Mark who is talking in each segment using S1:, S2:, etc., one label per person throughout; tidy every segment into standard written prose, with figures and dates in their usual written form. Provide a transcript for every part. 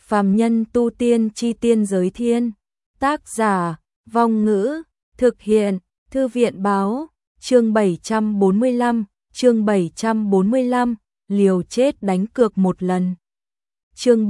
S1: Phàm nhân tu tiên chi tiên giới thiên. Tác giả, Vong Ngữ, thực hiện, Thư viện báo, chương 745, liều chết đánh cược một lần. Chương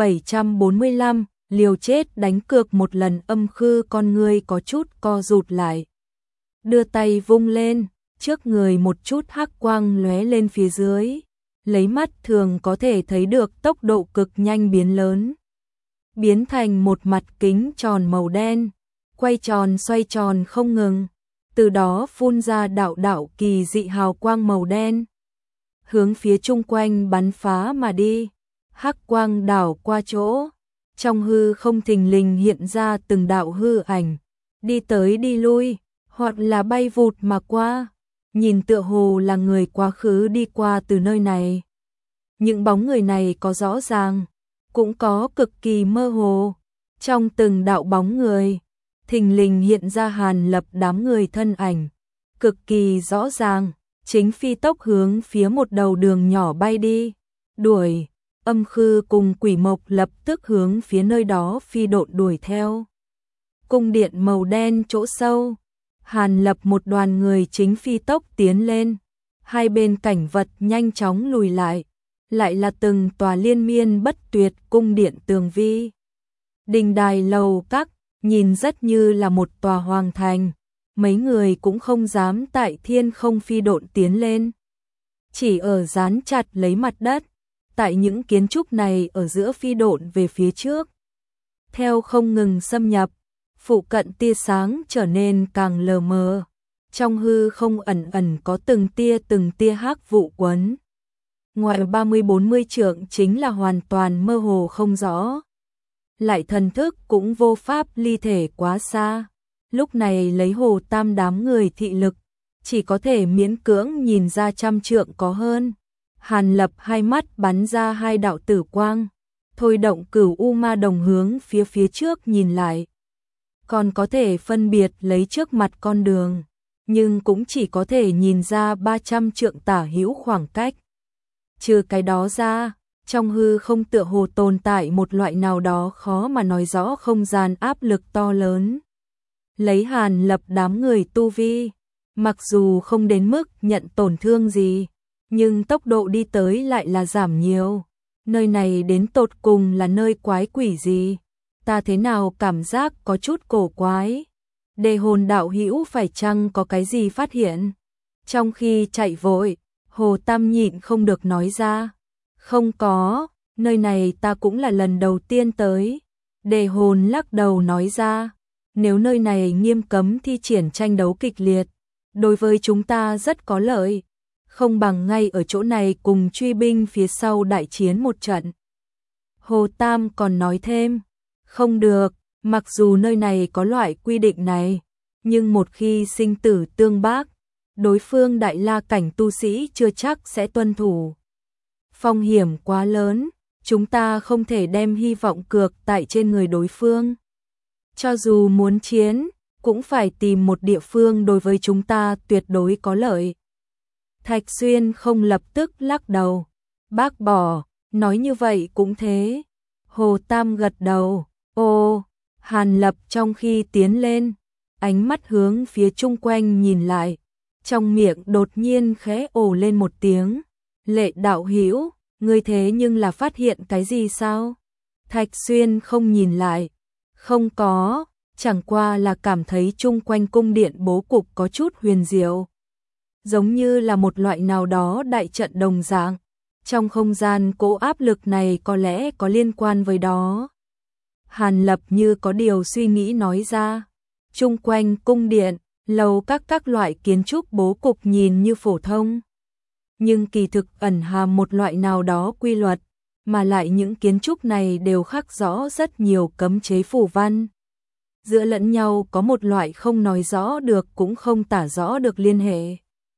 S1: 745, liều chết đánh cược một lần. Âm Khư con ngươi có chút co rụt lại. Đưa tay vung lên, trước người một chút hắc quang lóe lên phía dưới, lấy mắt thường có thể thấy được tốc độ cực nhanh biến lớn. Biến thành một mặt kính tròn màu đen, quay tròn xoay tròn không ngừng, từ đó phun ra đạo đạo kỳ dị hào quang màu đen, hướng phía chung quanh bắn phá mà đi. Hắc quang đảo qua chỗ, trong hư không thình lình hiện ra từng đạo hư ảnh, đi tới đi lui, hoặc là bay vụt mà qua, nhìn tựa hồ là người quá khứ đi qua từ nơi này. Những bóng người này có rõ ràng, cũng có cực kỳ mơ hồ. Trong từng đạo bóng người, thình lình hiện ra Hàn Lập đám người thân ảnh, cực kỳ rõ ràng, chính phi tốc hướng phía một đầu đường nhỏ bay đi, đuổi. Âm Khư cùng Quỷ Mộc lập tức hướng phía nơi đó phi độn đuổi theo. Cung điện màu đen chỗ sâu, Hàn Lập một đoàn người chính phi tốc tiến lên, hai bên cảnh vật nhanh chóng lùi lại là từng tòa liên miên bất tuyệt cung điện tường vi. Đình đài lầu các, nhìn rất như là một tòa hoàng thành, mấy người cũng không dám tại thiên không phi độn tiến lên, chỉ ở dán chặt lấy mặt đất. Tại những kiến trúc này ở giữa phi độn về phía trước, theo không ngừng xâm nhập, phụ cận tia sáng trở nên càng lờ mờ, trong hư không ẩn ẩn có từng tia hắc vụ quấn. Ngoài 30-40 trượng chính là hoàn toàn mơ hồ không rõ, lại thần thức cũng vô pháp ly thể quá xa. Lúc này lấy Hồ Tam đám người thị lực, chỉ có thể miễn cưỡng nhìn ra 100 trượng có hơn. Hàn Lập hai mắt bắn ra hai đạo tử quang, thôi động Cửu U Ma Đồng hướng phía trước nhìn lại. Còn có thể phân biệt lấy trước mặt con đường, nhưng cũng chỉ có thể nhìn ra 300 trượng tả hữu khoảng cách. Trừ cái đó ra, trong hư không tựa hồ tồn tại một loại nào đó khó mà nói rõ không gian áp lực to lớn. Lấy Hàn Lập đám người tu vi, mặc dù không đến mức nhận tổn thương gì, nhưng tốc độ đi tới lại là giảm nhiều. Nơi này đến tột cùng là nơi quái quỷ gì? Ta thế nào cảm giác có chút cổ quái? Đề Hồn đạo hữu phải chăng có cái gì phát hiện? Trong khi chạy vội, Hồ Tam nhịn không được nói ra. Không có, nơi này ta cũng là lần đầu tiên tới. Đề Hồn lắc đầu nói ra. Nếu nơi này nghiêm cấm thi triển tranh đấu kịch liệt, đối với chúng ta rất có lợi, không bằng ngay ở chỗ này cùng truy binh phía sau đại chiến một trận. Hồ Tam còn nói thêm, không được, mặc dù nơi này có loại quy định này, nhưng một khi sinh tử tương bác, đối phương đại la cảnh tu sĩ chưa chắc sẽ tuân thủ. Phong hiểm quá lớn, chúng ta không thể đem hy vọng cược tại trên người đối phương. Cho dù muốn chiến, cũng phải tìm một địa phương đối với chúng ta tuyệt đối có lợi. Thạch Xuyên không lập tức lắc đầu, bác bỏ, nói như vậy cũng thế. Hồ Tam gật đầu, ô, Hàn Lập trong khi tiến lên, ánh mắt hướng phía chung quanh nhìn lại, trong miệng đột nhiên khẽ ồ lên một tiếng. Lệ đạo hữu, ngươi thế nhưng là phát hiện cái gì sao? Thạch Xuyên không nhìn lại, không có, chẳng qua là cảm thấy chung quanh cung điện bố cục có chút huyền diệu, giống như là một loại nào đó đại trận đồng dạng. Trong không gian cỗ áp lực này có lẽ có liên quan với đó. Hàn Lập như có điều suy nghĩ nói ra. Chung quanh cung điện, lầu các loại kiến trúc bố cục nhìn như phổ thông, nhưng kỳ thực ẩn hàm một loại nào đó quy luật, mà lại những kiến trúc này đều khắc rõ rất nhiều cấm chế phù văn. Giữa lẫn nhau có một loại không nói rõ được cũng không tả rõ được liên hệ.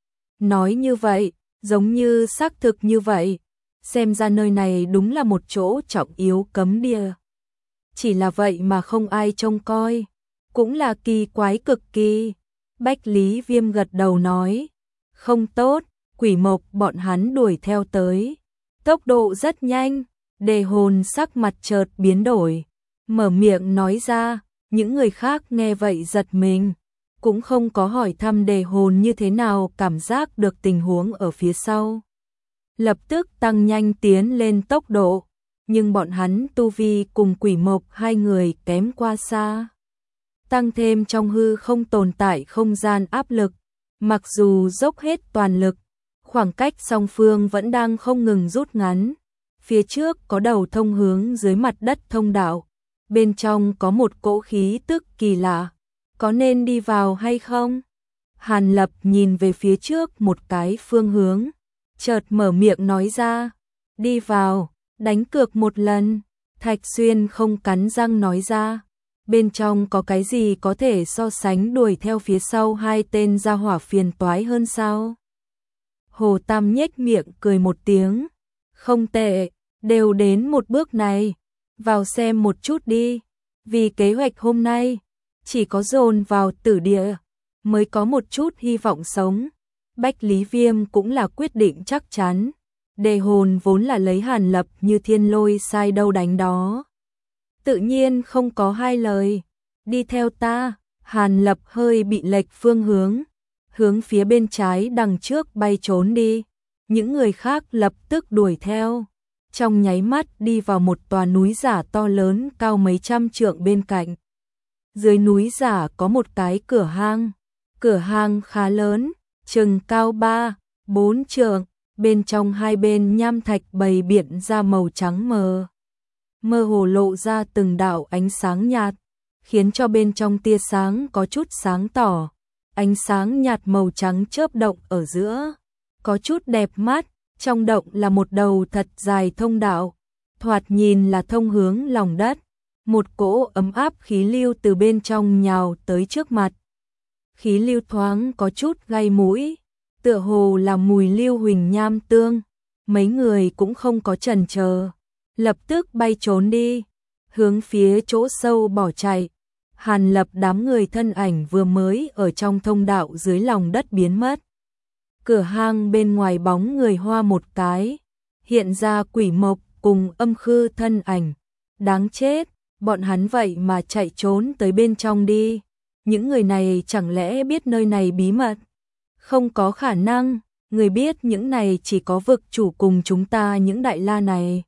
S1: Nói như vậy, giống như xác thực như vậy, xem ra nơi này đúng là một chỗ trọng yếu cấm địa. Chỉ là vậy mà không ai trông coi, cũng là kỳ quái cực kỳ. Bách Lý Viêm gật đầu nói, không tốt, Quỷ Mộc bọn hắn đuổi theo tới, tốc độ rất nhanh, Đề hồn sắc mặt chợt biến đổi, mở miệng nói ra, những người khác nghe vậy giật mình, cũng không có hỏi thăm đề hồn như thế nào cảm giác được tình huống ở phía sau. Lập tức tăng nhanh tiến lên tốc độ, nhưng bọn hắn tu vi cùng Quỷ Mộc hai người kém qua xa. Tăng thêm trong hư không tồn tại không gian áp lực, mặc dù dốc hết toàn lực, khoảng cách song phương vẫn đang không ngừng rút ngắn. Phía trước có đầu thông hướng dưới mặt đất thông đạo, bên trong có một cỗ khí tức kỳ lạ, có nên đi vào hay không? Hàn Lập nhìn về phía trước một cái phương hướng, chợt mở miệng nói ra, đi vào, đánh cược một lần. Thạch Xuyên không cắn răng nói ra, bên trong có cái gì có thể so sánh đuổi theo phía sau hai tên gia hỏa phiền toái hơn sao? Hồ Tam nhếch miệng cười một tiếng, không tệ, đều đến một bước này, vào xem một chút đi, vì kế hoạch hôm nay, chỉ có dồn vào tử địa, mới có một chút hy vọng sống. Bách Lý Viêm cũng là quyết định chắc chắn, đề hồn vốn là lấy Hàn Lập như thiên lôi sai đâu đánh đó. Tự nhiên không có hai lời, đi theo ta. Hàn Lập hơi bị lệch phương hướng phía bên trái đằng trước bay trốn đi, những người khác lập tức đuổi theo. Trong nháy mắt đi vào một tòa núi giả to lớn cao mấy trăm trượng bên cạnh. Dưới núi giả có một cái cửa hang khá lớn, chừng cao 3-4 trượng, bên trong hai bên nham thạch bày biện ra màu trắng mơ hồ lộ ra từng đạo ánh sáng nhạt, khiến cho bên trong tia sáng có chút sáng tỏ. Ánh sáng nhạt màu trắng chớp động ở giữa, có chút đẹp mắt. Trong động là một đầu thật dài thông đạo, thoạt nhìn là thông hướng lòng đất. Một cỗ ấm áp khí lưu từ bên trong nhào tới trước mặt. Khí lưu thoáng có chút gai mũi, tựa hồ là mùi lưu huỳnh nham tương. Mấy người cũng không có chần chờ, lập tức bay trốn đi, hướng phía chỗ sâu bỏ chạy. Hàn Lập đám người thân ảnh vừa mới ở trong thông đạo dưới lòng đất biến mất. Cửa hang bên ngoài bóng người hoa một cái, hiện ra Quỷ Mộc cùng Âm Khư thân ảnh. Đáng chết, bọn hắn vậy mà chạy trốn tới bên trong đi. Những người này chẳng lẽ biết nơi này bí mật? Không có khả năng, người biết những này chỉ có vực chủ cùng chúng ta những đại la này.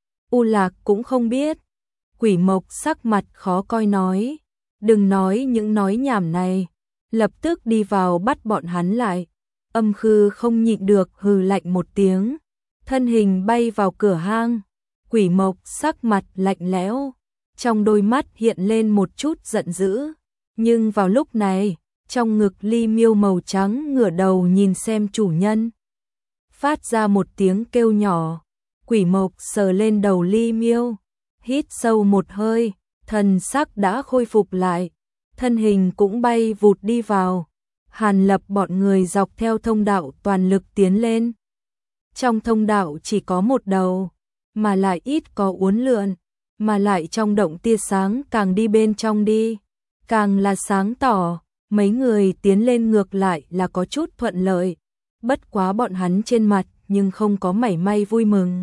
S1: U Lạc cũng không biết. Quỷ Mộc sắc mặt khó coi nói, đừng nói những nói nhảm này, lập tức đi vào bắt bọn hắn lại. Âm Khư không nhịn được hừ lạnh một tiếng, thân hình bay vào cửa hang. Quỷ Mộc sắc mặt lạnh lẽo, trong đôi mắt hiện lên một chút giận dữ, nhưng vào lúc này, trong ngực Ly Miêu màu trắng ngửa đầu nhìn xem chủ nhân, phát ra một tiếng kêu nhỏ. Quỷ Mộc sờ lên đầu Ly Miêu, hít sâu một hơi, thần sắc đã khôi phục lại, thân hình cũng bay vụt đi vào. Hàn Lập bọn người dọc theo thông đạo toàn lực tiến lên. Trong thông đạo chỉ có một đầu, mà lại ít có uốn lượn, mà lại trong động tia sáng càng đi bên trong đi, càng là sáng tỏ. Mấy người tiến lên ngược lại là có chút thuận lợi, bất quá bọn hắn trên mặt nhưng không có mảy may vui mừng.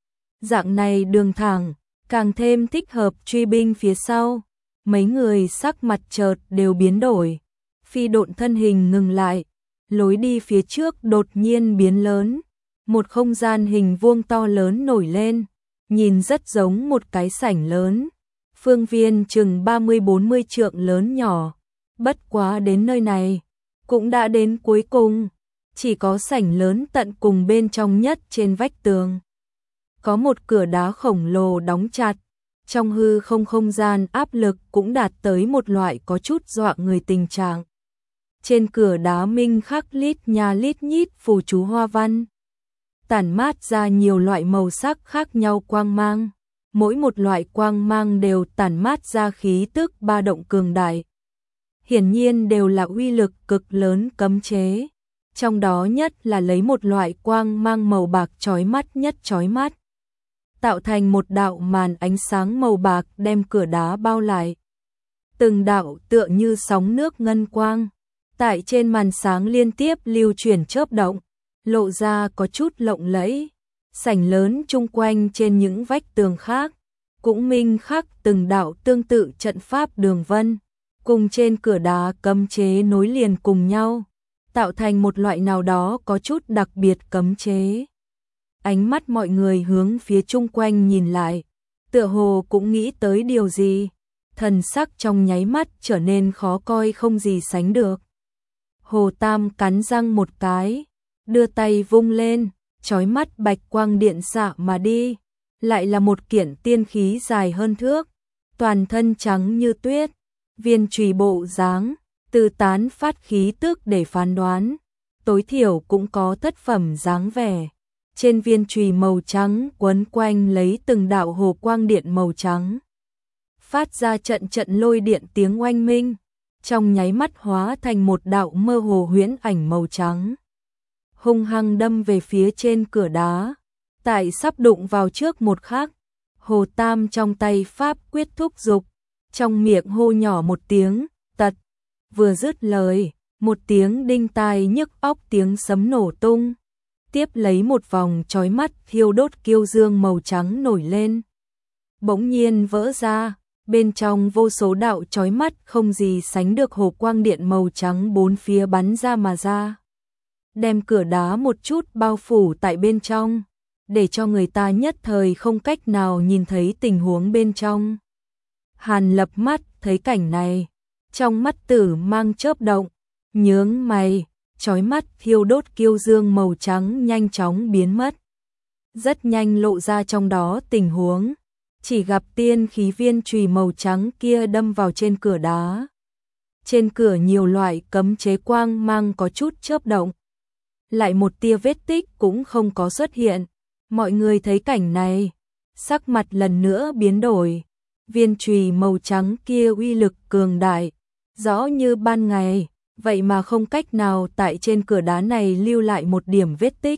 S1: Dạng này đường thẳng, càng thêm thích hợp truy binh phía sau. Mấy người sắc mặt chợt đều biến đổi. Phi độn thân hình ngừng lại, lối đi phía trước đột nhiên biến lớn, một không gian hình vuông to lớn nổi lên, nhìn rất giống một cái sảnh lớn, phương viên chừng 30-40 trượng lớn nhỏ. Bất quá đến nơi này, cũng đã đến cuối cùng, chỉ có sảnh lớn tận cùng bên trong nhất trên vách tường. Có một cửa đá khổng lồ đóng chặt, trong hư không gian áp lực cũng đạt tới một loại có chút dọa người tình trạng. Trên cửa đá minh khắc lít nha lít nhít phù chú hoa văn, tản mát ra nhiều loại màu sắc khác nhau quang mang, mỗi một loại quang mang đều tản mát ra khí tức ba động cường đại. Hiển nhiên đều là uy lực cực lớn cấm chế, trong đó nhất là lấy một loại quang mang màu bạc chói mắt nhất chói mắt, tạo thành một đạo màn ánh sáng màu bạc đem cửa đá bao lại. Từng đạo tựa như sóng nước ngân quang, tại trên màn sáng liên tiếp lưu chuyển chớp động, lộ ra có chút lộng lẫy. Sảnh lớn chung quanh trên những vách tường khác, cũng minh khắc từng đạo tương tự trận pháp đường vân, cùng trên cửa đá cấm chế nối liền cùng nhau, tạo thành một loại nào đó có chút đặc biệt cấm chế. Ánh mắt mọi người hướng phía chung quanh nhìn lại, tựa hồ cũng nghĩ tới điều gì, thần sắc trong nháy mắt trở nên khó coi không gì sánh được. Hồ Tam cắn răng một cái, đưa tay vung lên, chói mắt bạch quang điện xạ mà đi, lại là một kiện tiên khí dài hơn thước, toàn thân trắng như tuyết, viên chùy bộ dáng, từ tán phát khí tức để phán đoán, tối thiểu cũng có thất phẩm dáng vẻ. Trên viên chùy màu trắng quấn quanh lấy từng đạo hồ quang điện màu trắng, phát ra trận trận lôi điện tiếng oanh minh, trong nháy mắt hóa thành một đạo mơ hồ huyễn ảnh màu trắng, hung hăng đâm về phía trên cửa đá. Tại sắp đụng vào trước một khắc, Hồ Tam trong tay pháp quyết thúc dục, trong miệng hô nhỏ một tiếng, tật. Vừa dứt lời, một tiếng đinh tai nhức óc tiếng sấm nổ tung, tiếp lấy một vòng chói mắt thiêu đốt kiêu dương màu trắng nổi lên. Bỗng nhiên vỡ ra, bên trong vô số đạo chói mắt không gì sánh được hồ quang điện màu trắng bốn phía bắn ra mà ra, đem cửa đá một chút bao phủ tại bên trong, để cho người ta nhất thời không cách nào nhìn thấy tình huống bên trong. Hàn Lập mắt thấy cảnh này, trong mắt tử mang chớp động, nhướng mày, chói mắt thiêu đốt kiêu dương màu trắng nhanh chóng biến mất. Rất nhanh lộ ra trong đó tình huống, chỉ gặp tiên khí viên chùy màu trắng kia đâm vào trên cửa đá. Trên cửa nhiều loại cấm chế quang mang có chút chớp động, lại một tia vết tích cũng không có xuất hiện. Mọi người thấy cảnh này, sắc mặt lần nữa biến đổi. Viên chùy màu trắng kia uy lực cường đại, rõ như ban ngày, vậy mà không cách nào tại trên cửa đá này lưu lại một điểm vết tích.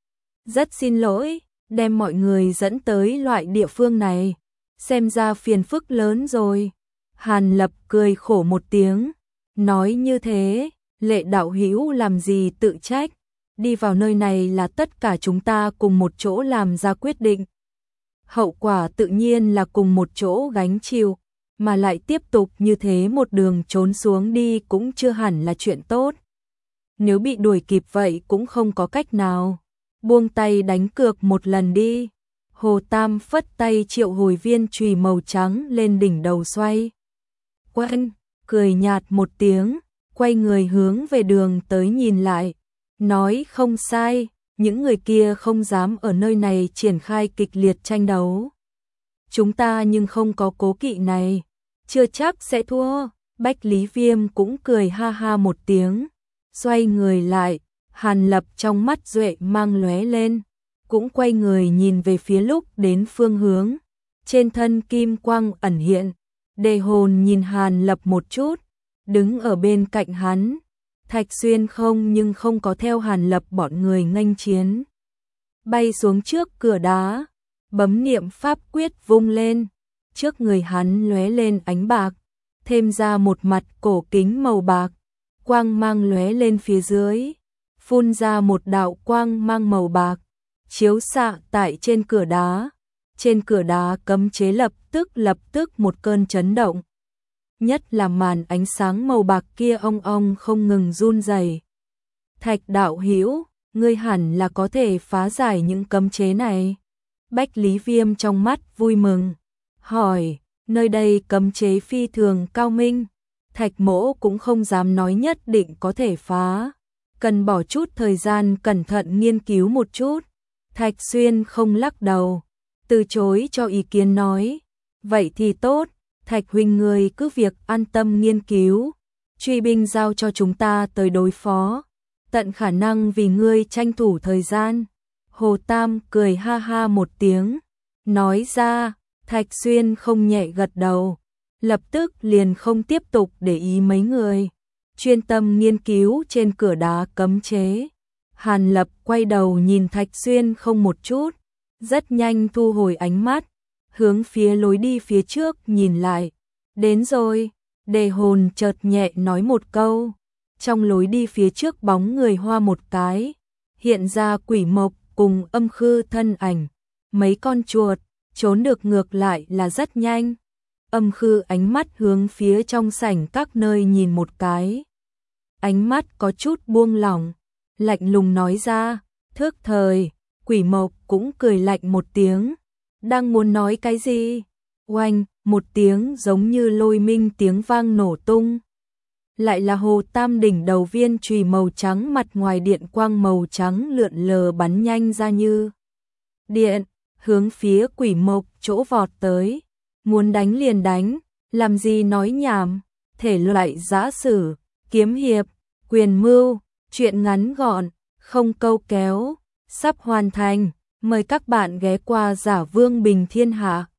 S1: Rất xin lỗi, đem mọi người dẫn tới loại địa phương này, xem ra phiền phức lớn rồi. Hàn Lập cười khổ một tiếng, nói như thế, Lệ đạo hữu làm gì tự trách, đi vào nơi này là tất cả chúng ta cùng một chỗ làm ra quyết định. Hậu quả tự nhiên là cùng một chỗ gánh chịu, mà lại tiếp tục như thế một đường trốn xuống đi cũng chưa hẳn là chuyện tốt. Nếu bị đuổi kịp vậy cũng không có cách nào, buông tay đánh cược một lần đi. Hồ Tam phất tay triệu hồi viên chùy màu trắng lên đỉnh đầu xoay. Quanh, cười nhạt một tiếng, quay người hướng về đường tới nhìn lại, nói không sai, những người kia không dám ở nơi này triển khai kịch liệt tranh đấu. Chúng ta nhưng không có cố kỵ này, chưa chắc sẽ thua. Bách Lý Viêm cũng cười ha ha một tiếng, xoay người lại, Hàn Lập trong mắt duệ mang lóe lên, cũng quay người nhìn về phía lúc đến phương hướng, trên thân kim quang ẩn hiện, Đề Hồn nhìn Hàn Lập một chút, đứng ở bên cạnh hắn. Thạch Xuyên không nhưng không có theo Hàn Lập bọn người nghênh chiến, bay xuống trước cửa đá, bấm niệm pháp quyết vung lên, trước người hắn lóe lên ánh bạc, thêm ra một mặt cổ kính màu bạc, quang mang lóe lên phía dưới, phun ra một đạo quang mang màu bạc, chiếu xạ tại trên cửa đá. Trên cửa đá cấm chế lập tức một cơn chấn động. Nhất là màn ánh sáng màu bạc kia ong ong không ngừng run rẩy. Thạch đạo hữu, ngươi hẳn là có thể phá giải những cấm chế này. Bách Lý Viêm trong mắt vui mừng, hỏi, nơi đây cấm chế phi thường cao minh, Thạch mỗ cũng không dám nói nhất định có thể phá, cần bỏ chút thời gian cẩn thận nghiên cứu một chút. Thạch Xuyên không lắc đầu, từ chối cho ý kiến nói, vậy thì tốt, Thạch huynh ngươi cứ việc an tâm nghiên cứu, truy binh giao cho chúng ta tới đối phó, tận khả năng vì ngươi tranh thủ thời gian. Hồ Tam cười ha ha một tiếng, nói ra. Thạch Xuyên không nhẹ gật đầu, lập tức liền không tiếp tục để ý mấy người, chuyên tâm nghiên cứu trên cửa đá cấm chế. Hàn Lập quay đầu nhìn Thạch Xuyên không một chút, rất nhanh thu hồi ánh mắt, hướng phía lối đi phía trước nhìn lại. Đến rồi, Đề Hồn chợt nhẹ nói một câu, trong lối đi phía trước bóng người hoa một cái, hiện ra quỷ mộc, cùng Âm Khư thân ảnh, mấy con chuột, trốn được ngược lại là rất nhanh. Âm Khư ánh mắt hướng phía trong sảnh các nơi nhìn một cái. Ánh mắt có chút buông lỏng, lạnh lùng nói ra, thước thời, Quỷ Mộc cũng cười lạnh một tiếng. Đang muốn nói cái gì? Oanh, một tiếng giống như lôi minh tiếng vang nổ tung. Lại là Hồ Tam đỉnh đầu viên chùy màu trắng, mặt ngoài điện quang màu trắng lượn lờ bắn nhanh ra như điện, hướng phía Quỷ Mộc chỗ vọt tới. Muốn đánh liền đánh, làm gì nói nhảm, thể loại giã sử, kiếm hiệp, quyền mưu, chuyện ngắn gọn, không câu kéo, sắp hoàn thành. Mời các bạn ghé qua Giả Vương Bình Thiên Hạ.